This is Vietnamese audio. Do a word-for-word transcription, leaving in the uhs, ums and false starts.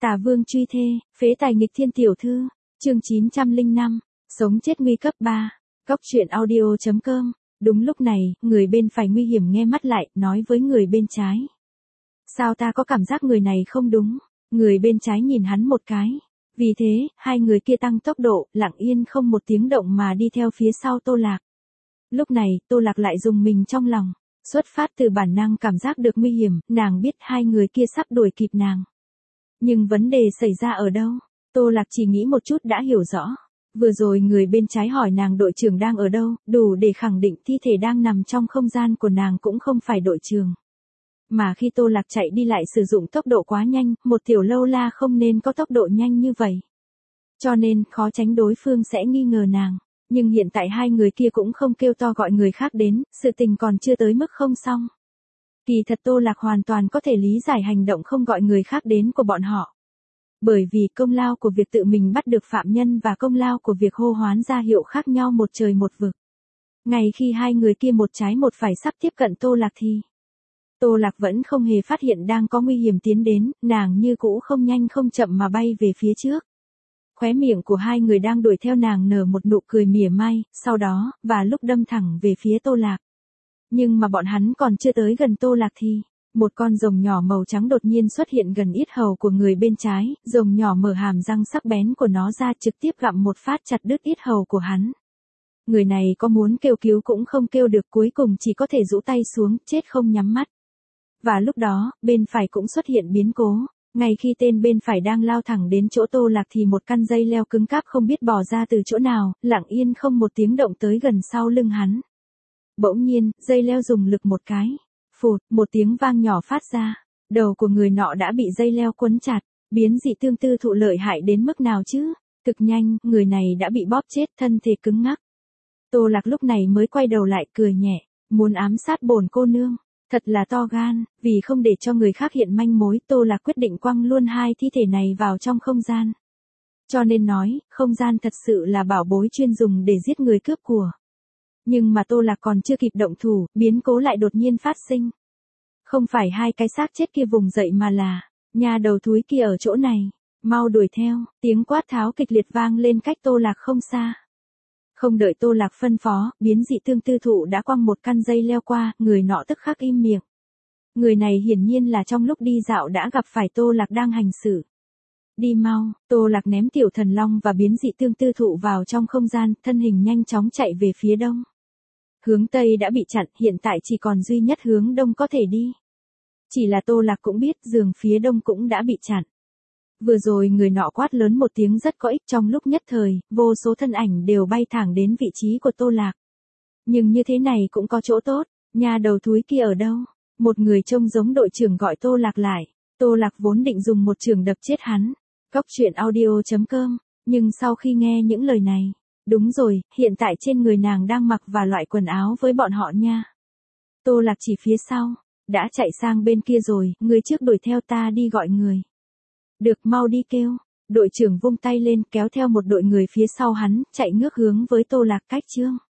Tà vương truy thê, phế tài nghịch thiên tiểu thư, chương chín trăm lẻ năm, sống chết nguy cấp ba, Cóc truyện audio chấm com. Đúng lúc này, người bên phải nguy hiểm nghe mắt lại, nói với người bên trái. Sao ta có cảm giác người này không đúng? Người bên trái nhìn hắn một cái. Vì thế, hai người kia tăng tốc độ, lặng yên không một tiếng động mà đi theo phía sau Tô Lạc. Lúc này, Tô Lạc lại rùng mình trong lòng. Xuất phát từ bản năng cảm giác được nguy hiểm, nàng biết hai người kia sắp đuổi kịp nàng. Nhưng vấn đề xảy ra ở đâu? Tô Lạc chỉ nghĩ một chút đã hiểu rõ. Vừa rồi người bên trái hỏi nàng đội trưởng đang ở đâu, đủ để khẳng định thi thể đang nằm trong không gian của nàng cũng không phải đội trưởng. Mà khi Tô Lạc chạy đi lại sử dụng tốc độ quá nhanh, một tiểu lâu la không nên có tốc độ nhanh như vậy. Cho nên, khó tránh đối phương sẽ nghi ngờ nàng. Nhưng hiện tại hai người kia cũng không kêu to gọi người khác đến, sự tình còn chưa tới mức không xong. Kỳ thật Tô Lạc hoàn toàn có thể lý giải hành động không gọi người khác đến của bọn họ. Bởi vì công lao của việc tự mình bắt được phạm nhân và công lao của việc hô hoán ra hiệu khác nhau một trời một vực. Ngay khi hai người kia một trái một phải sắp tiếp cận Tô Lạc thì Tô Lạc vẫn không hề phát hiện đang có nguy hiểm tiến đến, nàng như cũ không nhanh không chậm mà bay về phía trước. Khóe miệng của hai người đang đuổi theo nàng nở một nụ cười mỉa mai, sau đó, và lúc đâm thẳng về phía Tô Lạc. Nhưng mà bọn hắn còn chưa tới gần Tô Lạc thì, một con rồng nhỏ màu trắng đột nhiên xuất hiện gần yết hầu của người bên trái, rồng nhỏ mở hàm răng sắc bén của nó ra trực tiếp gặm một phát chặt đứt yết hầu của hắn. Người này có muốn kêu cứu cũng không kêu được, cuối cùng chỉ có thể rũ tay xuống, chết không nhắm mắt. Và lúc đó, bên phải cũng xuất hiện biến cố. Ngay khi tên bên phải đang lao thẳng đến chỗ Tô Lạc thì một căn dây leo cứng cáp không biết bò ra từ chỗ nào, lặng yên không một tiếng động tới gần sau lưng hắn. Bỗng nhiên, dây leo dùng lực một cái. Phụt, một tiếng vang nhỏ phát ra. Đầu của người nọ đã bị dây leo quấn chặt. Biến dị tương tư thụ lợi hại đến mức nào chứ? Cực nhanh, người này đã bị bóp chết, thân thể cứng ngắc. Tô Lạc lúc này mới quay đầu lại cười nhẹ. Muốn ám sát bổn cô nương. Thật là to gan, vì không để cho người khác hiện manh mối, Tô Lạc quyết định quăng luôn hai thi thể này vào trong không gian. Cho nên nói, không gian thật sự là bảo bối chuyên dùng để giết người cướp của. Nhưng mà Tô Lạc còn chưa kịp động thủ, biến cố lại đột nhiên phát sinh. Không phải hai cái xác chết kia vùng dậy mà là, nhà đầu thúi kia ở chỗ này, mau đuổi theo, tiếng quát tháo kịch liệt vang lên cách Tô Lạc không xa. Không đợi Tô Lạc phân phó, biến dị tương tư thụ đã quăng một căn dây leo qua, người nọ tức khắc im miệng. Người này hiển nhiên là trong lúc đi dạo đã gặp phải Tô Lạc đang hành xử. Đi mau, Tô Lạc ném tiểu thần long và biến dị tương tư thụ vào trong không gian, thân hình nhanh chóng chạy về phía đông. Hướng Tây đã bị chặn, hiện tại chỉ còn duy nhất hướng Đông có thể đi. Chỉ là Tô Lạc cũng biết giường phía Đông cũng đã bị chặn. Vừa rồi người nọ quát lớn một tiếng rất có ích, trong lúc nhất thời, vô số thân ảnh đều bay thẳng đến vị trí của Tô Lạc. Nhưng như thế này cũng có chỗ tốt, nhà đầu thúi kia ở đâu? Một người trông giống đội trưởng gọi Tô Lạc lại. Tô Lạc vốn định dùng một chưởng đập chết hắn. Cóc truyện audio chấm com, nhưng sau khi nghe những lời này, đúng rồi, hiện tại trên người nàng đang mặc và loại quần áo với bọn họ nha. Tô Lạc chỉ phía sau, đã chạy sang bên kia rồi, người trước đuổi theo ta đi gọi người. Được, mau đi kêu. Đội trưởng vung tay lên kéo theo một đội người phía sau hắn, chạy ngước hướng với Tô Lạc cách chương.